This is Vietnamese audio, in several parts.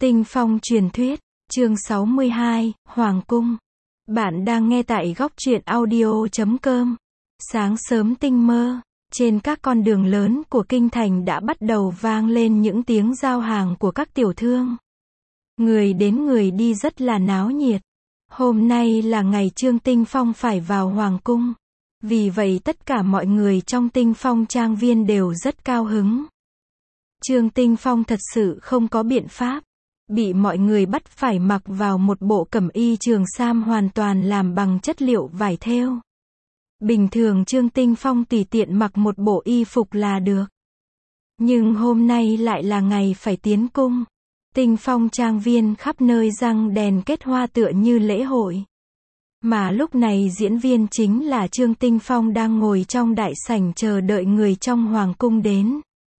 Tinh Phong truyền thuyết, chương 62, Hoàng cung. Bạn đang nghe tại góc truyện audio.com. Sáng sớm tinh mơ, trên các con đường lớn của kinh thành đã bắt đầu vang lên những tiếng giao hàng của các tiểu thương. Người đến người đi rất là náo nhiệt. Hôm nay là ngày Trương Tinh Phong phải vào Hoàng cung. Vì vậy tất cả mọi người trong Tinh Phong trang viên đều rất cao hứng. Trương Tinh Phong thật sự không có biện pháp. Bị mọi người bắt phải mặc vào một bộ cẩm y trường sam hoàn toàn làm bằng chất liệu vải thêu. Bình thường Trương Tinh Phong tùy tiện mặc một bộ y phục là được. Nhưng hôm nay lại là ngày phải tiến cung. Tinh Phong trang viên khắp nơi răng đèn kết hoa tựa như lễ hội. Mà lúc này diễn viên chính là Trương Tinh Phong đang ngồi trong đại sảnh chờ đợi người trong Hoàng cung đến.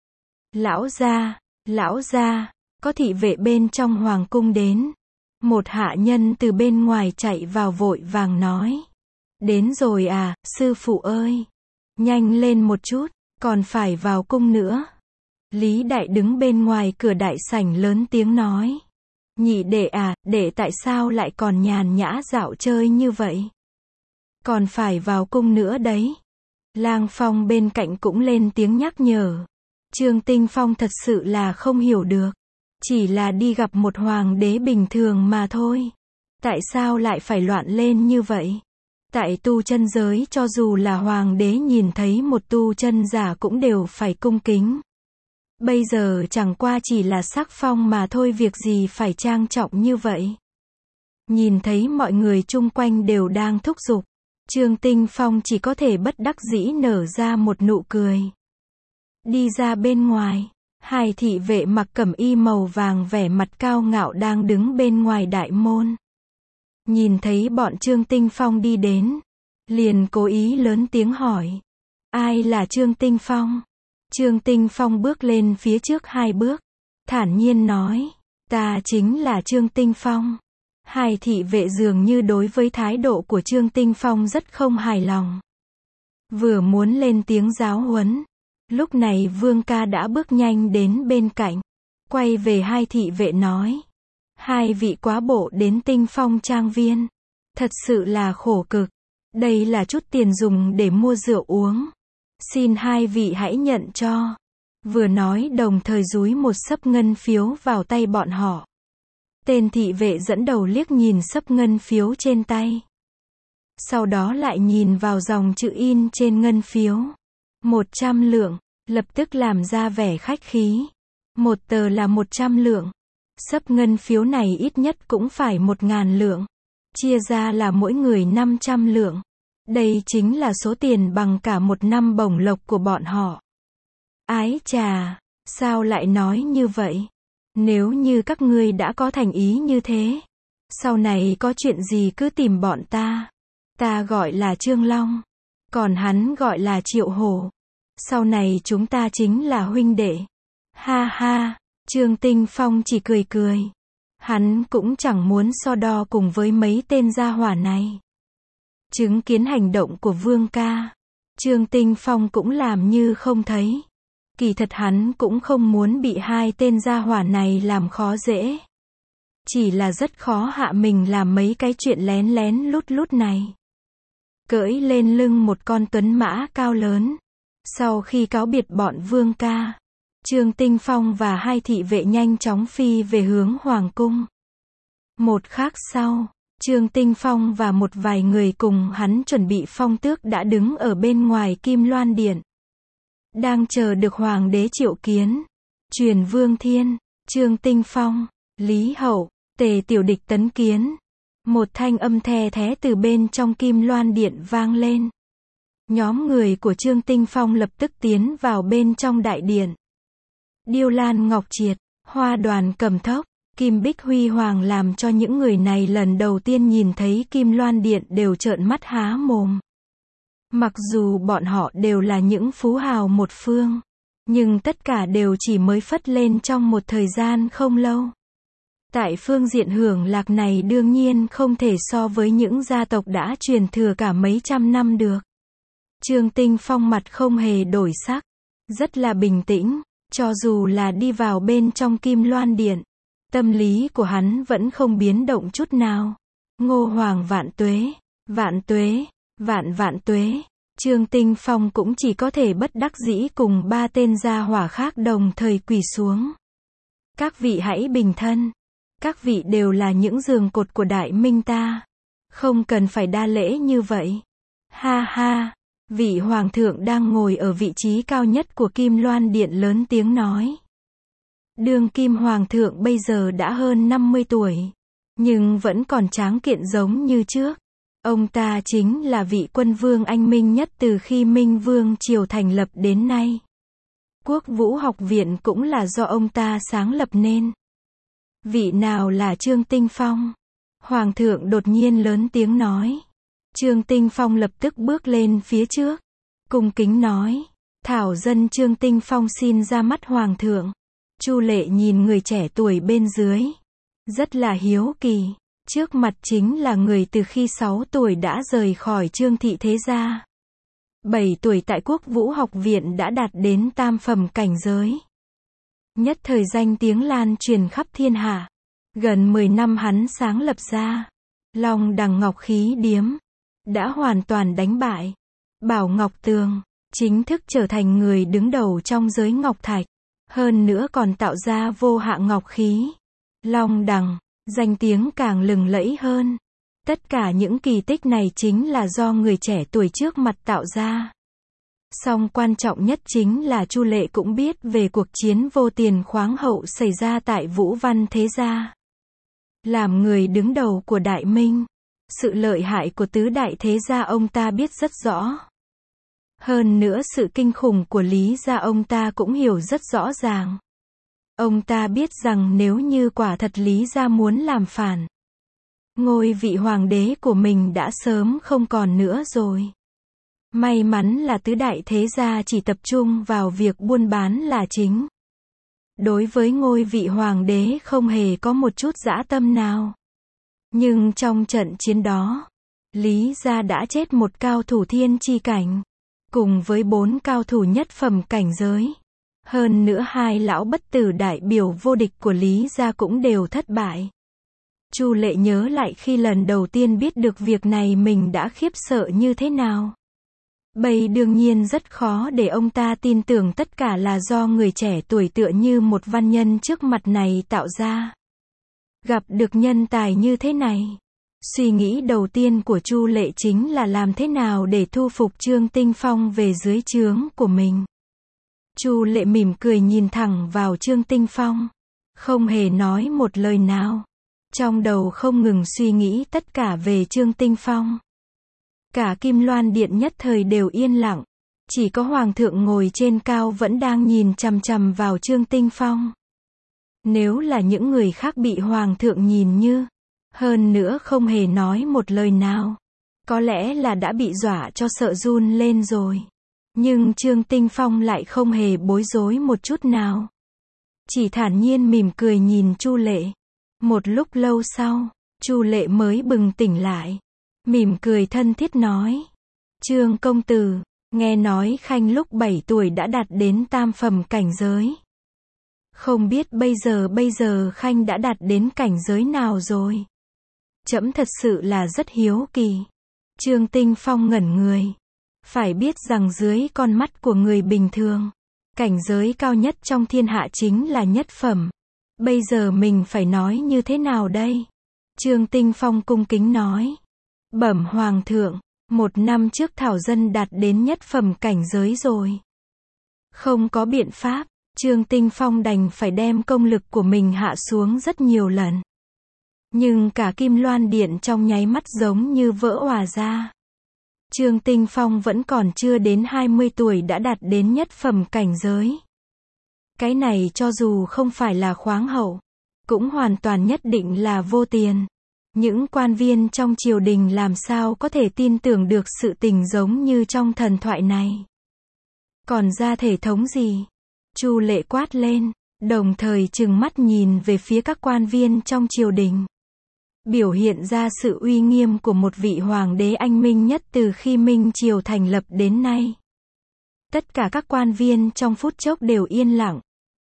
Lão gia, có thị vệ bên trong Hoàng cung đến. Một hạ nhân từ bên ngoài chạy vào vội vàng nói. Đến rồi à, sư phụ ơi. Nhanh lên một chút, còn phải vào cung nữa. Lý Đại đứng bên ngoài cửa đại sảnh lớn tiếng nói. Nhị đệ à, đệ tại sao lại còn nhàn nhã dạo chơi như vậy? Còn phải vào cung nữa đấy. Lang Phong bên cạnh cũng lên tiếng nhắc nhở. Trương Tinh Phong thật sự là không hiểu được. Chỉ là đi gặp một hoàng đế bình thường mà thôi. Tại sao lại phải loạn lên như vậy? Tại tu chân giới cho dù là hoàng đế nhìn thấy một tu chân giả cũng đều phải cung kính. Bây giờ chẳng qua chỉ là sắc phong mà thôi, việc gì phải trang trọng như vậy? Nhìn thấy mọi người chung quanh đều đang thúc giục. Trương Tinh Phong chỉ có thể bất đắc dĩ nở ra một nụ cười. Đi ra bên ngoài. Hai thị vệ mặc cẩm y màu vàng vẻ mặt cao ngạo đang đứng bên ngoài đại môn. Nhìn thấy bọn Trương Tinh Phong đi đến. Liền cố ý lớn tiếng hỏi. Ai là Trương Tinh Phong? Trương Tinh Phong bước lên phía trước 2 bước. Thản nhiên nói. Ta chính là Trương Tinh Phong. Hai thị vệ dường như đối với thái độ của Trương Tinh Phong rất không hài lòng. Vừa muốn lên tiếng giáo huấn. Lúc này Vương Ca đã bước nhanh đến bên cạnh. Quay về hai thị vệ nói. Hai vị quá bộ đến Tinh Phong trang viên. Thật sự là khổ cực. Đây là chút tiền dùng để mua rượu uống. Xin hai vị hãy nhận cho. Vừa nói đồng thời dúi một xấp ngân phiếu vào tay bọn họ. Tên thị vệ dẫn đầu liếc nhìn xấp ngân phiếu trên tay. Sau đó lại nhìn vào dòng chữ in trên ngân phiếu. 100 lượng, lập tức làm ra vẻ khách khí. Một tờ là 100 lượng. Xấp ngân phiếu này ít nhất cũng phải 1.000 lượng. Chia ra là mỗi người 500 lượng. Đây chính là số tiền bằng cả một năm bổng lộc của bọn họ. Ái chà, sao lại nói như vậy? Nếu như các ngươi đã có thành ý như thế, sau này có chuyện gì cứ tìm bọn ta. Ta gọi là Trương Long, còn hắn gọi là Triệu Hổ. Sau này chúng ta chính là huynh đệ. Ha ha, Trương Tinh Phong chỉ cười cười. Hắn cũng chẳng muốn so đo cùng với mấy tên gia hỏa này. Chứng kiến hành động của Vương Ca, Trương Tinh Phong cũng làm như không thấy. Kỳ thật hắn cũng không muốn bị hai tên gia hỏa này làm khó dễ. Chỉ là rất khó hạ mình làm mấy cái chuyện lén lén lút này. Cưỡi lên lưng một con tuấn mã cao lớn. Sau khi cáo biệt bọn Vương Ca, Trương Tinh Phong và hai thị vệ nhanh chóng phi về hướng Hoàng cung. Một khắc sau, Trương Tinh Phong và một vài người cùng hắn chuẩn bị phong tước đã đứng ở bên ngoài Kim Loan Điện. Đang chờ được Hoàng đế triệu kiến. Truyền Vương Thiên, Trương Tinh Phong, Lý Hậu, Tề Tiểu Địch tấn kiến. Một thanh âm the thé từ bên trong Kim Loan Điện vang lên. Nhóm người của Trương Tinh Phong lập tức tiến vào bên trong đại điện. Điêu lan ngọc triệt, hoa đoàn cầm thốc, kim bích huy hoàng làm cho những người này lần đầu tiên nhìn thấy Kim Loan Điện đều trợn mắt há mồm. Mặc dù bọn họ đều là những phú hào một phương, nhưng tất cả đều chỉ mới phất lên trong một thời gian không lâu. Tại phương diện hưởng lạc này đương nhiên không thể so với những gia tộc đã truyền thừa cả mấy trăm năm được. Trương Tinh Phong mặt không hề đổi sắc, rất là bình tĩnh, cho dù là đi vào bên trong Kim Loan Điện. Tâm lý của hắn vẫn không biến động chút nào. Ngô Hoàng vạn tuế, vạn tuế, vạn vạn tuế. Trương Tinh Phong cũng chỉ có thể bất đắc dĩ cùng ba tên gia hỏa khác đồng thời quỳ xuống. Các vị hãy bình thân. Các vị đều là những giường cột của Đại Minh ta. Không cần phải đa lễ như vậy. Ha ha. Vị hoàng thượng đang ngồi ở vị trí cao nhất của Kim Loan Điện lớn tiếng nói. Đương kim hoàng thượng bây giờ đã hơn 50 tuổi. Nhưng vẫn còn tráng kiện giống như trước. Ông ta chính là vị quân vương anh minh nhất từ khi Minh Vương Triều thành lập đến nay. Quốc Vũ Học Viện cũng là do ông ta sáng lập nên. Vị nào là Trương Tinh Phong? Hoàng thượng đột nhiên lớn tiếng nói. Trương Tinh Phong lập tức bước lên phía trước. Cung kính nói. Thảo dân Trương Tinh Phong xin ra mắt hoàng thượng. Chu Lệ nhìn người trẻ tuổi bên dưới. Rất là hiếu kỳ. Trước mặt chính là người từ khi 6 tuổi đã rời khỏi Trương thị thế gia. 7 tuổi tại Quốc Vũ Học Viện đã đạt đến tam phẩm cảnh giới. Nhất thời danh tiếng lan truyền khắp thiên hạ. Gần 10 năm hắn sáng lập ra. Long Đằng Ngọc Khí Điếm. Đã hoàn toàn đánh bại Bảo Ngọc Tường. Chính thức trở thành người đứng đầu trong giới ngọc thạch. Hơn nữa còn tạo ra vô hạn ngọc khí. Long Đằng. Danh tiếng càng lừng lẫy hơn. Tất cả những kỳ tích này chính là do người trẻ tuổi trước mặt tạo ra. Song quan trọng nhất chính là Chu Lệ cũng biết về cuộc chiến vô tiền khoáng hậu xảy ra tại Vũ Văn thế gia. Làm người đứng đầu của Đại Minh, sự lợi hại của tứ đại thế gia ông ta biết rất rõ. Hơn nữa sự kinh khủng của Lý gia ông ta cũng hiểu rất rõ ràng. Ông ta biết rằng nếu như quả thật Lý gia muốn làm phản, ngôi vị hoàng đế của mình đã sớm không còn nữa rồi. May mắn là tứ đại thế gia chỉ tập trung vào việc buôn bán là chính. Đối với ngôi vị hoàng đế không hề có một chút dã tâm nào. Nhưng trong trận chiến đó, Lý gia đã chết một cao thủ thiên chi cảnh, cùng với 4 cao thủ nhất phẩm cảnh giới. Hơn nữa 2 lão bất tử đại biểu vô địch của Lý gia cũng đều thất bại. Chu Lệ nhớ lại khi lần đầu tiên biết được việc này mình đã khiếp sợ như thế nào. Bây đương nhiên rất khó để ông ta tin tưởng tất cả là do người trẻ tuổi tựa như một văn nhân trước mặt này tạo ra. Gặp được nhân tài như thế này, suy nghĩ đầu tiên của Chu Lệ chính là làm thế nào để thu phục Trương Tinh Phong về dưới trướng của mình. Chu Lệ mỉm cười nhìn thẳng vào Trương Tinh Phong, không hề nói một lời nào. Trong đầu không ngừng suy nghĩ tất cả về Trương Tinh Phong. Cả Kim Loan Điện nhất thời đều yên lặng. Chỉ có Hoàng thượng ngồi trên cao vẫn đang nhìn chằm chằm vào Trương Tinh Phong. Nếu là những người khác bị Hoàng thượng nhìn như, hơn nữa không hề nói một lời nào, có lẽ là đã bị dọa cho sợ run lên rồi. Nhưng Trương Tinh Phong lại không hề bối rối một chút nào. Chỉ thản nhiên mỉm cười nhìn Chu Lệ. Một lúc lâu sau, Chu Lệ mới bừng tỉnh lại. Mỉm cười thân thiết nói. Trương công tử, nghe nói Khanh lúc 7 tuổi đã đạt đến tam phẩm cảnh giới. Không biết bây giờ Khanh đã đạt đến cảnh giới nào rồi? Trẫm thật sự là rất hiếu kỳ. Trương Tinh Phong ngẩn người. Phải biết rằng dưới con mắt của người bình thường, cảnh giới cao nhất trong thiên hạ chính là nhất phẩm. Bây giờ mình phải nói như thế nào đây? Trương Tinh Phong cung kính nói. Bẩm Hoàng thượng, 1 năm trước Thảo dân đạt đến nhất phẩm cảnh giới rồi. Không có biện pháp, Trương Tinh Phong đành phải đem công lực của mình hạ xuống rất nhiều lần. Nhưng cả Kim Loan Điện trong nháy mắt giống như vỡ òa ra. Trương Tinh Phong vẫn còn chưa đến 20 tuổi đã đạt đến nhất phẩm cảnh giới. Cái này cho dù không phải là khoáng hậu, cũng hoàn toàn nhất định là vô tiền. Những quan viên trong triều đình làm sao có thể tin tưởng được sự tình giống như trong thần thoại này. Còn ra thể thống gì? Chu Lệ quát lên, đồng thời trừng mắt nhìn về phía các quan viên trong triều đình. Biểu hiện ra sự uy nghiêm của một vị hoàng đế anh minh nhất từ khi Minh Triều thành lập đến nay. Tất cả các quan viên trong phút chốc đều yên lặng.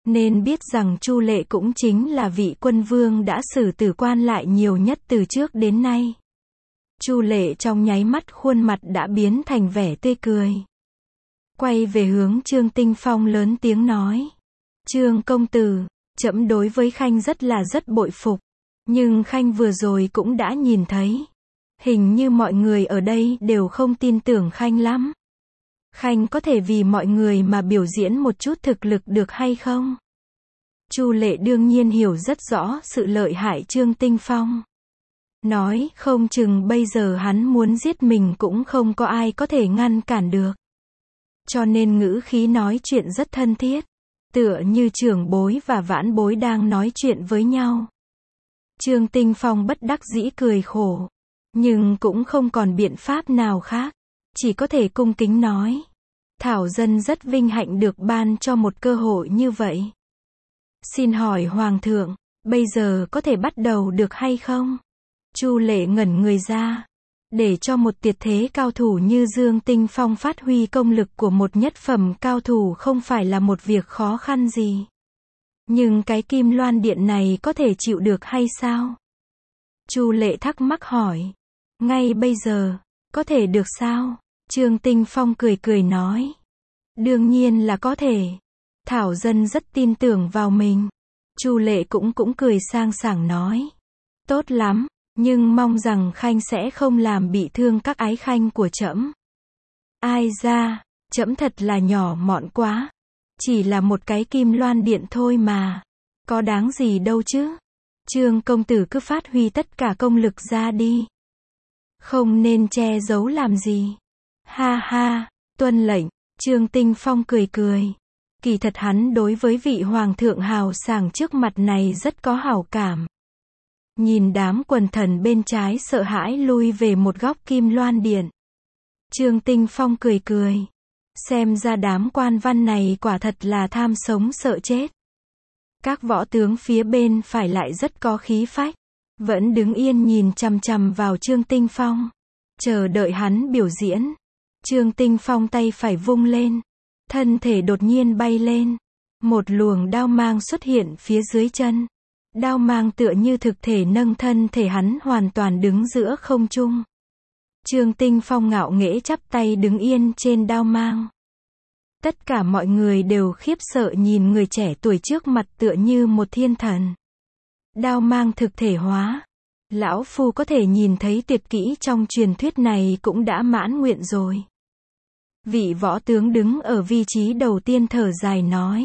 Nên biết rằng Chu Lệ cũng chính là vị quân vương đã xử tử quan lại nhiều nhất từ trước đến nay. Chu Lệ trong nháy mắt khuôn mặt đã biến thành vẻ tươi cười. Quay về hướng Trương Tinh Phong lớn tiếng nói. Trương công tử, trẫm đối với Khanh rất bội phục. Nhưng Khanh vừa rồi cũng đã nhìn thấy. Hình như mọi người ở đây đều không tin tưởng Khanh lắm. Khanh có thể vì mọi người mà biểu diễn một chút thực lực được hay không? Chu Lệ đương nhiên hiểu rất rõ sự lợi hại Trương Tinh Phong. Nói không chừng bây giờ hắn muốn giết mình cũng không có ai có thể ngăn cản được. Cho nên ngữ khí nói chuyện rất thân thiết. Tựa như trưởng bối và vãn bối đang nói chuyện với nhau. Trương Tinh Phong bất đắc dĩ cười khổ. Nhưng cũng không còn biện pháp nào khác. Chỉ có thể cung kính nói. Thảo dân rất vinh hạnh được ban cho một cơ hội như vậy. Xin hỏi Hoàng thượng, bây giờ có thể bắt đầu được hay không? Chu Lệ ngẩn người ra. Để cho một tuyệt thế cao thủ như Dương Tinh Phong phát huy công lực của một nhất phẩm cao thủ không phải là một việc khó khăn gì. Nhưng cái Kim Loan Điện này có thể chịu được hay sao? Chu Lệ thắc mắc hỏi. Ngay bây giờ, có thể được sao? Trương Tinh Phong cười nói. Đương nhiên là có thể. Thảo dân rất tin tưởng vào mình. Chu Lệ cũng cười sang sảng nói. Tốt lắm, nhưng mong rằng Khanh sẽ không làm bị thương các ái khanh của trẫm. Ai ra, trẫm thật là nhỏ mọn quá. Chỉ là một cái Kim Loan Điện thôi mà. Có đáng gì đâu chứ. Trương công tử cứ phát huy tất cả công lực ra đi. Không nên che giấu làm gì. Ha ha, tuân lệnh. Trương Tinh Phong cười. Kỳ thật hắn đối với vị hoàng thượng hào sảng trước mặt này rất có hảo cảm. Nhìn đám quần thần bên trái sợ hãi lui về một góc Kim Loan Điện. Trương Tinh Phong cười. Xem ra đám quan văn này quả thật là tham sống sợ chết. Các võ tướng phía bên phải lại rất có khí phách. Vẫn đứng yên nhìn chằm chằm vào Trương Tinh Phong. Chờ đợi hắn biểu diễn. Trương Tinh Phong tay phải vung lên. Thân thể đột nhiên bay lên. Một luồng đao mang xuất hiện phía dưới chân. Đao mang tựa như thực thể nâng thân thể hắn hoàn toàn đứng giữa không trung. Trương Tinh Phong ngạo nghễ chắp tay đứng yên trên đao mang. Tất cả mọi người đều khiếp sợ nhìn người trẻ tuổi trước mặt tựa như một thiên thần. Đao mang thực thể hóa. Lão phu có thể nhìn thấy tuyệt kỹ trong truyền thuyết này cũng đã mãn nguyện rồi. Vị võ tướng đứng ở vị trí đầu tiên thở dài nói.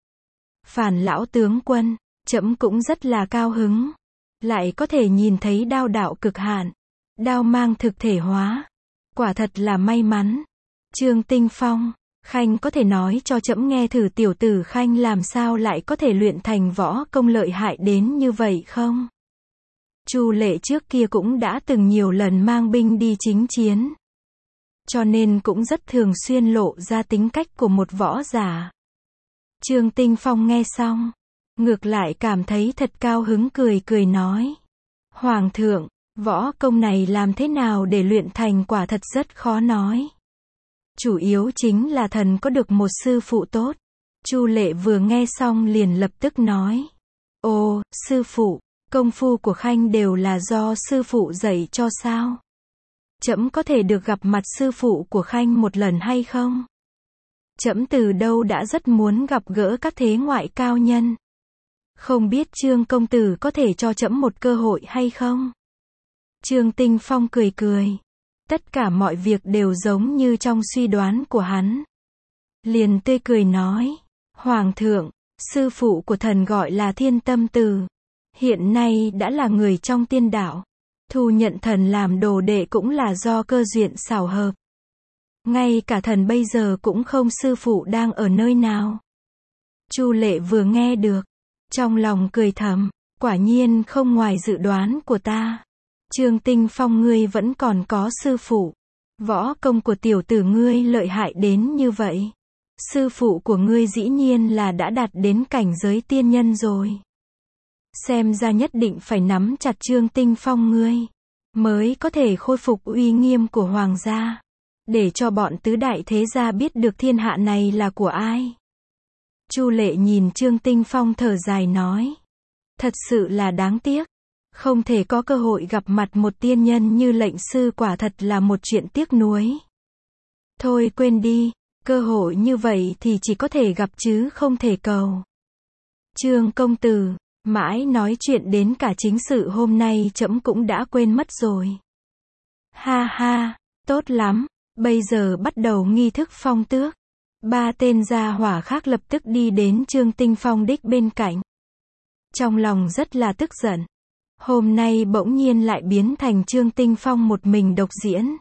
Phản lão tướng quân, trẫm cũng rất là cao hứng. Lại có thể nhìn thấy đao đạo cực hạn. Đao mang thực thể hóa. Quả thật là may mắn. Trương Tinh Phong, Khanh có thể nói cho trẫm nghe thử tiểu tử Khanh làm sao lại có thể luyện thành võ công lợi hại đến như vậy không? Chu Lệ trước kia cũng đã từng nhiều lần mang binh đi chính chiến. Cho nên cũng rất thường xuyên lộ ra tính cách của một võ giả. Trương Tinh Phong nghe xong, ngược lại cảm thấy thật cao hứng cười nói. Hoàng thượng, võ công này làm thế nào để luyện thành quả thật rất khó nói. Chủ yếu chính là thần có được một sư phụ tốt. Chu Lệ vừa nghe xong liền lập tức nói. Ồ, sư phụ, công phu của Khanh đều là do sư phụ dạy cho sao? Trẫm có thể được gặp mặt sư phụ của Khanh một lần hay không? Trẫm từ đâu đã rất muốn gặp gỡ các thế ngoại cao nhân. Không biết Trương công tử có thể cho trẫm một cơ hội hay không? Trương Tinh Phong cười. Tất cả mọi việc đều giống như trong suy đoán của hắn. Liền tươi cười nói. Hoàng thượng, sư phụ của thần gọi là Thiên Tâm Tử. Hiện nay đã là người trong tiên đạo. Thu nhận thần làm đồ đệ cũng là do cơ duyên xảo hợp. Ngay cả thần bây giờ cũng không sư phụ đang ở nơi nào. Chu Lệ vừa nghe được. Trong lòng cười thầm. Quả nhiên không ngoài dự đoán của ta. Trương Tinh Phong ngươi vẫn còn có sư phụ. Võ công của tiểu tử ngươi lợi hại đến như vậy. Sư phụ của ngươi dĩ nhiên là đã đạt đến cảnh giới tiên nhân rồi. Xem ra nhất định phải nắm chặt Trương Tinh Phong ngươi. Mới có thể khôi phục uy nghiêm của hoàng gia. Để cho bọn tứ đại thế gia biết được thiên hạ này là của ai. Chu Lệ nhìn Trương Tinh Phong thở dài nói. Thật sự là đáng tiếc. Không thể có cơ hội gặp mặt một tiên nhân như lệnh sư, quả thật là một chuyện tiếc nuối. Thôi quên đi, cơ hội như vậy thì chỉ có thể gặp chứ không thể cầu. Trương công tử, mãi nói chuyện đến cả chính sự hôm nay trẫm cũng đã quên mất rồi. Ha ha, tốt lắm, bây giờ bắt đầu nghi thức phong tước. Ba tên gia hỏa khác lập tức đi đến Trương Tinh Phong đích bên cạnh. Trong lòng rất là tức giận. Hôm nay bỗng nhiên lại biến thành Trương Tinh Phong một mình độc diễn.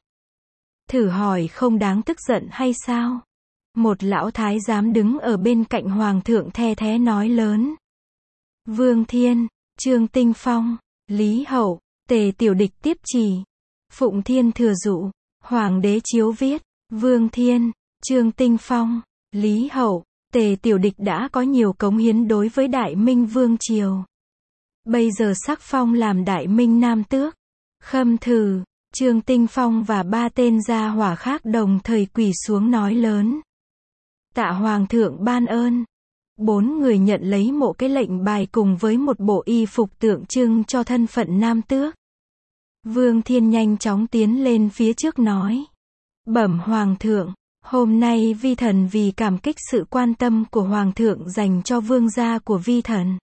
Thử hỏi không đáng tức giận hay sao? Một lão thái giám đứng ở bên cạnh hoàng thượng the thé nói lớn. Vương Thiên, Trương Tinh Phong, Lý Hậu, Tề Tiểu Địch tiếp chỉ. Phụng Thiên thừa dụ, Hoàng đế chiếu viết, Vương Thiên, Trương Tinh Phong, Lý Hậu, Tề Tiểu Địch đã có nhiều cống hiến đối với Đại Minh Vương Triều. Bây giờ sắc phong làm Đại Minh Nam Tước. Khâm thử, Trương Tinh Phong và ba tên gia hỏa khác đồng thời quỳ xuống nói lớn. Tạ Hoàng thượng ban ơn. 4 người nhận lấy một cái lệnh bài cùng với một bộ y phục tượng trưng cho thân phận Nam Tước. Vương Thiên nhanh chóng tiến lên phía trước nói. Bẩm Hoàng thượng, hôm nay vi thần vì cảm kích sự quan tâm của Hoàng thượng dành cho vương gia của vi thần,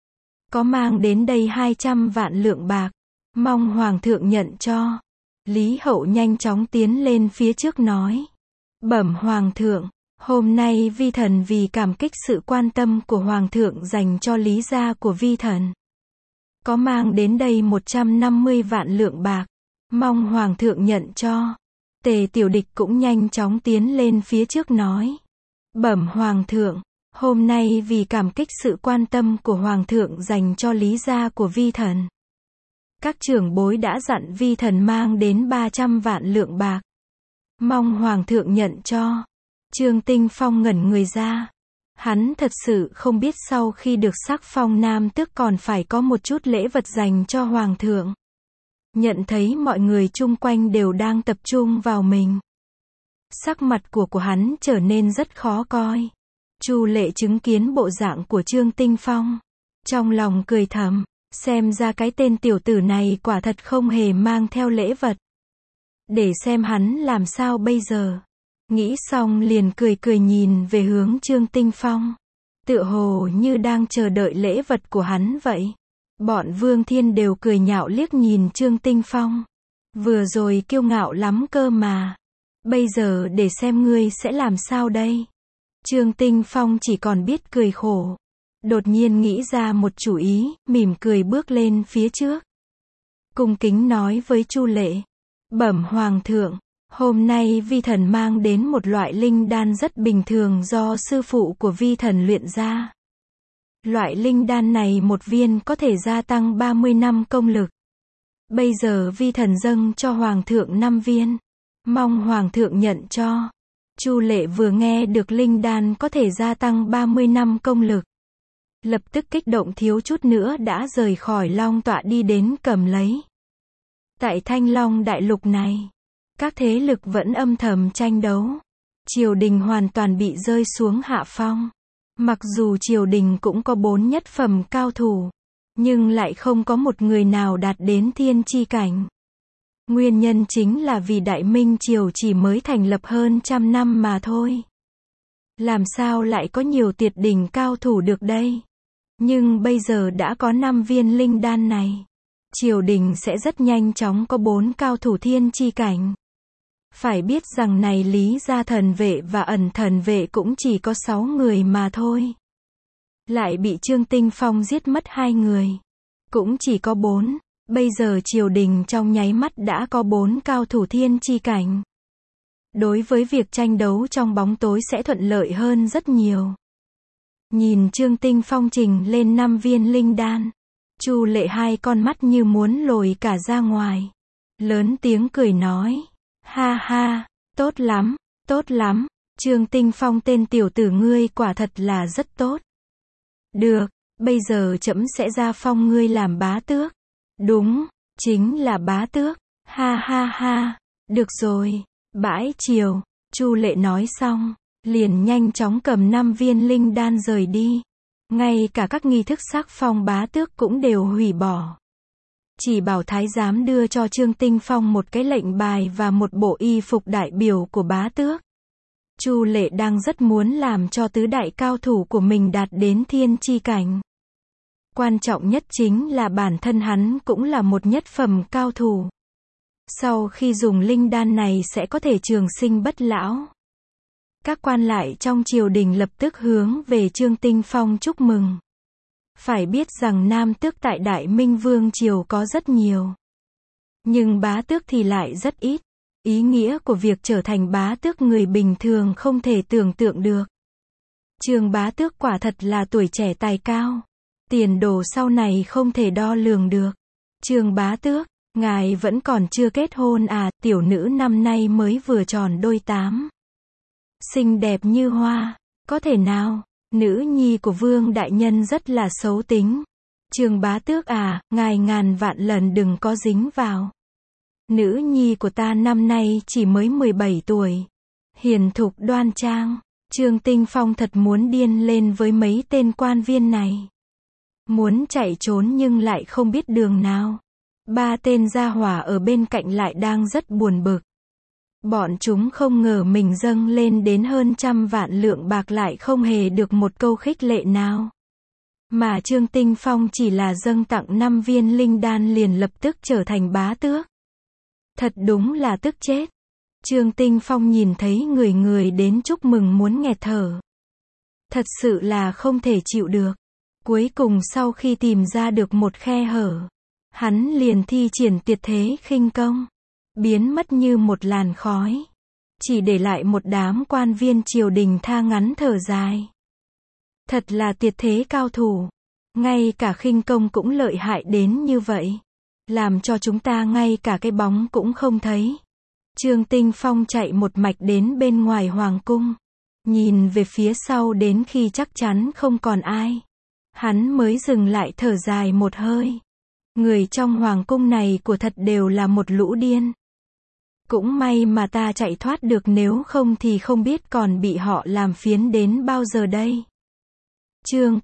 có mang đến đây 200 vạn lượng bạc, mong Hoàng thượng nhận cho. Lý Hậu nhanh chóng tiến lên phía trước nói. Bẩm Hoàng thượng, hôm nay vi thần vì cảm kích sự quan tâm của Hoàng thượng dành cho Lý gia của vi thần, có mang đến đây 150 vạn lượng bạc, mong Hoàng thượng nhận cho. Tề Tiểu Địch cũng nhanh chóng tiến lên phía trước nói. Bẩm Hoàng thượng, hôm nay vì cảm kích sự quan tâm của Hoàng thượng dành cho Lý gia của vi thần, các trưởng bối đã dặn vi thần mang đến 300 vạn lượng bạc, mong Hoàng thượng nhận cho. Trương Tinh Phong ngẩn người ra. Hắn thật sự không biết sau khi được sắc phong Nam Tước còn phải có một chút lễ vật dành cho Hoàng thượng. Nhận thấy mọi người chung quanh đều đang tập trung vào mình. Sắc mặt của hắn trở nên rất khó coi. Chu Lệ chứng kiến bộ dạng của Trương Tinh Phong. Trong lòng cười thầm, xem ra cái tên tiểu tử này quả thật không hề mang theo lễ vật. Để xem hắn làm sao bây giờ. Nghĩ xong liền cười cười nhìn về hướng Trương Tinh Phong. Tựa hồ như đang chờ đợi lễ vật của hắn vậy. Bọn Vương Thiên đều cười nhạo liếc nhìn Trương Tinh Phong. Vừa rồi kiêu ngạo lắm cơ mà. Bây giờ để xem ngươi sẽ làm sao đây. Trương Tinh Phong chỉ còn biết cười khổ. Đột nhiên nghĩ ra một chủ ý, mỉm cười bước lên phía trước. Cung kính nói với Chu Lệ. Bẩm Hoàng thượng, hôm nay vi thần mang đến một loại linh đan rất bình thường do sư phụ của vi thần luyện ra. Loại linh đan này một viên có thể gia tăng 30 năm công lực. Bây giờ vi thần dâng cho Hoàng thượng 5 viên. Mong Hoàng thượng nhận cho. Chu Lệ vừa nghe được linh đan có thể gia tăng 30 năm công lực, lập tức kích động thiếu chút nữa đã rời khỏi Long tọa đi đến cầm lấy. Tại Thanh Long đại lục này, các thế lực vẫn âm thầm tranh đấu. Triều đình hoàn toàn bị rơi xuống hạ phong. Mặc dù triều đình cũng có 4 nhất phẩm cao thủ, nhưng lại không có một người nào đạt đến thiên chi cảnh. Nguyên nhân chính là vì Đại Minh Triều chỉ mới thành lập hơn 100 năm mà thôi. Làm sao lại có nhiều tuyệt đỉnh cao thủ được đây? Nhưng bây giờ đã có 5 viên linh đan này, triều đình sẽ rất nhanh chóng có 4 cao thủ thiên chi cảnh. Phải biết rằng này Lý gia thần vệ và ẩn thần vệ cũng chỉ có 6 người mà thôi. Lại bị Trương Tinh Phong giết mất 2 người. Cũng chỉ có 4. Bây giờ triều đình trong nháy mắt đã có 4 cao thủ thiên chi cảnh. Đối với việc tranh đấu trong bóng tối sẽ thuận lợi hơn rất nhiều. Nhìn Trương Tinh Phong trình lên 5 viên linh đan, Chu Lệ hai con mắt như muốn lồi cả ra ngoài. Lớn tiếng cười nói. Ha ha, tốt lắm, Trương Tinh Phong tên tiểu tử ngươi quả thật là rất tốt. Được, bây giờ trẫm sẽ ra phong ngươi làm bá tước. Đúng, chính là bá tước. Ha ha ha, được rồi, bãi triều. Chu Lệ nói xong, liền nhanh chóng cầm 5 viên linh đan rời đi. Ngay cả các nghi thức sắc phong bá tước cũng đều hủy bỏ. Chỉ bảo thái giám đưa cho Trương Tinh Phong một cái lệnh bài và một bộ y phục đại biểu của bá tước. Chu Lệ đang rất muốn làm cho tứ đại cao thủ của mình đạt đến thiên chi cảnh. Quan trọng nhất chính là bản thân hắn cũng là một nhất phẩm cao thủ. Sau khi dùng linh đan này sẽ có thể trường sinh bất lão. Các quan lại trong triều đình lập tức hướng về Trương Tinh Phong chúc mừng. Phải biết rằng nam tước tại Đại Minh Vương triều có rất nhiều. Nhưng bá tước thì lại rất ít. Ý nghĩa của việc trở thành bá tước người bình thường không thể tưởng tượng được. Trương bá tước quả thật là tuổi trẻ tài cao. Tiền đồ sau này không thể đo lường được. Trương bá tước, ngài vẫn còn chưa kết hôn à, tiểu nữ năm nay mới vừa tròn đôi 8. Xinh đẹp như hoa, có thể nào, nữ nhi của Vương đại nhân rất là xấu tính. Trương bá tước à, ngài ngàn vạn lần đừng có dính vào. Nữ nhi của ta năm nay chỉ mới 17 tuổi. Hiền thục đoan trang. Trương Tinh Phong thật muốn điên lên với mấy tên quan viên này. Muốn chạy trốn nhưng lại không biết đường nào. 3 tên gia hỏa ở bên cạnh lại đang rất buồn bực. Bọn chúng không ngờ mình dâng lên đến hơn 100 vạn lượng bạc lại không hề được một câu khích lệ nào. Mà Trương Tinh Phong chỉ là dâng tặng 5 viên linh đan liền lập tức trở thành bá tước. Thật đúng là tức chết. Trương Tinh Phong nhìn thấy người người đến chúc mừng muốn nghẹt thở. Thật sự là không thể chịu được. Cuối cùng sau khi tìm ra được một khe hở, hắn liền thi triển tuyệt thế khinh công, biến mất như một làn khói. Chỉ để lại một đám quan viên triều đình tha ngắn thở dài. Thật là tuyệt thế cao thủ. Ngay cả khinh công cũng lợi hại đến như vậy. Làm cho chúng ta ngay cả cái bóng cũng không thấy. Trương Tinh Phong chạy một mạch đến bên ngoài hoàng cung. Nhìn về phía sau đến khi chắc chắn không còn ai. Hắn mới dừng lại thở dài một hơi. Người trong hoàng cung này của thật đều là một lũ điên. Cũng may mà ta chạy thoát được, nếu không thì không biết còn bị họ làm phiến đến bao giờ đây. Trương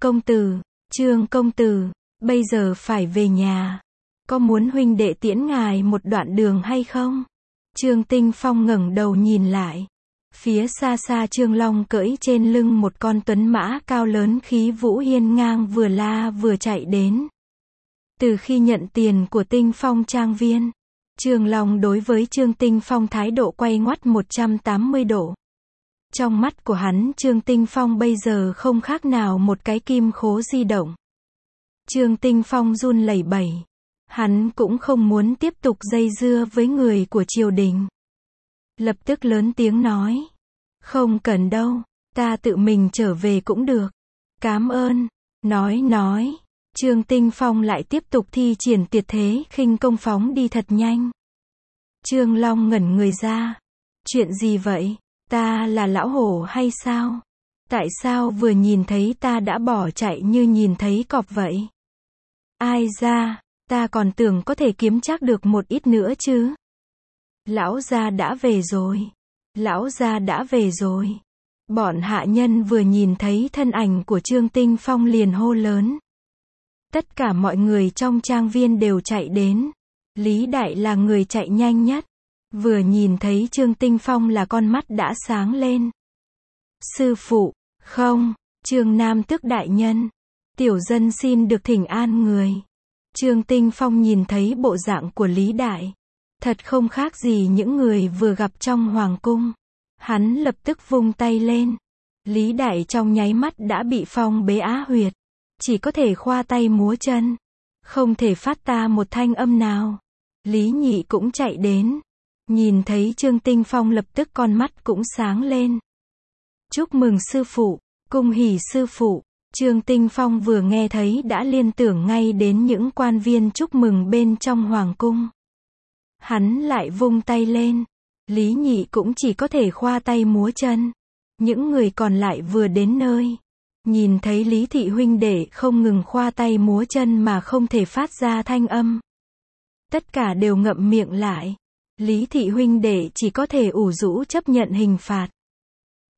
công tử, bây giờ phải về nhà. Có muốn huynh đệ tiễn ngài một đoạn đường hay không? Trương Tinh Phong ngẩng đầu nhìn lại. Phía xa xa Trương Long cưỡi trên lưng một con tuấn mã cao lớn khí vũ hiên ngang vừa la vừa chạy đến. Từ khi nhận tiền của Tinh Phong trang viên, Trương Long đối với Trương Tinh Phong thái độ quay ngoắt 180 độ. Trong mắt của hắn Trương Tinh Phong bây giờ không khác nào một cái kim khố di động. Trương Tinh Phong run lẩy bẩy. Hắn cũng không muốn tiếp tục dây dưa với người của triều đình. Lập tức lớn tiếng nói. Không cần đâu, ta tự mình trở về cũng được. Cám ơn. Nói. Trương Tinh Phong lại tiếp tục thi triển tuyệt thế khinh công phóng đi thật nhanh. Trương Long ngẩn người ra. Chuyện gì vậy? Ta là lão hổ hay sao? Tại sao vừa nhìn thấy ta đã bỏ chạy như nhìn thấy cọp vậy? Ai ra, ta còn tưởng có thể kiếm trác được một ít nữa chứ. Lão gia đã về rồi. Lão gia đã về rồi. Bọn hạ nhân vừa nhìn thấy thân ảnh của Trương Tinh Phong liền hô lớn. Tất cả mọi người trong trang viên đều chạy đến. Lý Đại là người chạy nhanh nhất. Vừa nhìn thấy Trương Tinh Phong là con mắt đã sáng lên. Sư phụ, không, Trương Nam Tước đại nhân. Tiểu dân xin được thỉnh an người. Trương Tinh Phong nhìn thấy bộ dạng của Lý Đại. Thật không khác gì những người vừa gặp trong hoàng cung. Hắn lập tức vung tay lên. Lý Đại trong nháy mắt đã bị phong bế á huyệt. Chỉ có thể khoa tay múa chân. Không thể phát ta một thanh âm nào. Lý Nhị cũng chạy đến. Nhìn thấy Trương Tinh Phong lập tức con mắt cũng sáng lên. Chúc mừng sư phụ, cung hỉ sư phụ. Trương Tinh Phong vừa nghe thấy đã liên tưởng ngay đến những quan viên chúc mừng bên trong hoàng cung. Hắn lại vung tay lên. Lý Nhị cũng chỉ có thể khoa tay múa chân. Những người còn lại vừa đến nơi. Nhìn thấy Lý thị huynh đệ không ngừng khoa tay múa chân mà không thể phát ra thanh âm. Tất cả đều ngậm miệng lại. Lý thị huynh đệ chỉ có thể ủ rũ chấp nhận hình phạt.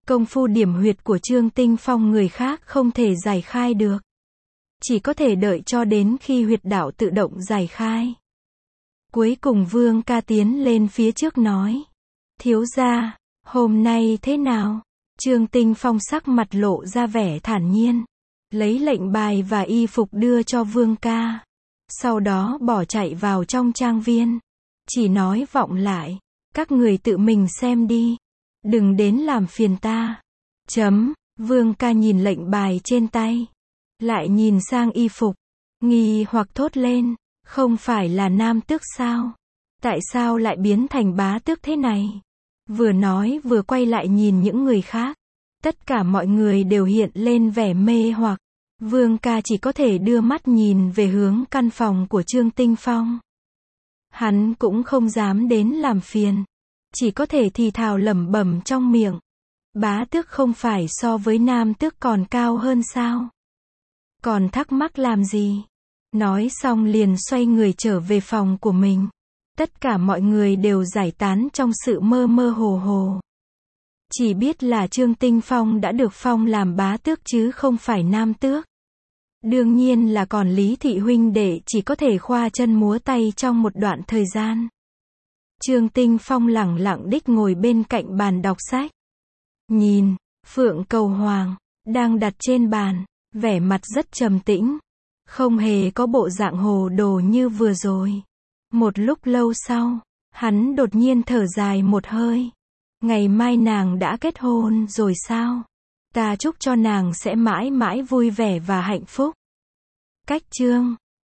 Công phu điểm huyệt của Trương Tinh Phong người khác không thể giải khai được. Chỉ có thể đợi cho đến khi huyệt đạo tự động giải khai. Cuối cùng Vương Ca tiến lên phía trước nói. Thiếu gia, hôm nay thế nào? Trương Tinh Phong sắc mặt lộ ra vẻ thản nhiên. Lấy lệnh bài và y phục đưa cho Vương Ca. Sau đó bỏ chạy vào trong trang viên. Chỉ nói vọng lại. Các người tự mình xem đi. Đừng đến làm phiền ta. Vương Ca nhìn lệnh bài trên tay. Lại nhìn sang y phục. Nghi hoặc thốt lên. Không phải là nam tước sao? Tại sao lại biến thành bá tước thế này? Vừa nói vừa quay lại nhìn những người khác. Tất cả mọi người đều hiện lên vẻ mê hoặc. Vương Ca chỉ có thể đưa mắt nhìn về hướng căn phòng của Trương Tinh Phong. Hắn cũng không dám đến làm phiền. Chỉ có thể thì thào lẩm bẩm trong miệng. Bá tước không phải so với nam tước còn cao hơn sao? Còn thắc mắc làm gì? Nói xong liền xoay người trở về phòng của mình. Tất cả mọi người đều giải tán trong sự mơ mơ hồ hồ. Chỉ biết là Trương Tinh Phong đã được phong làm bá tước chứ không phải nam tước. Đương nhiên là còn Lý Thị huynh đệ chỉ có thể khoa chân múa tay trong một đoạn thời gian. Trương Tinh Phong lẳng lặng đích ngồi bên cạnh bàn đọc sách. Nhìn, phượng cầu hoàng, đang đặt trên bàn, vẻ mặt rất trầm tĩnh. Không hề có bộ dạng hồ đồ như vừa rồi. Một lúc lâu sau, hắn đột nhiên thở dài một hơi. Ngày mai nàng đã kết hôn rồi sao? Ta chúc cho nàng sẽ mãi mãi vui vẻ và hạnh phúc. Cách chương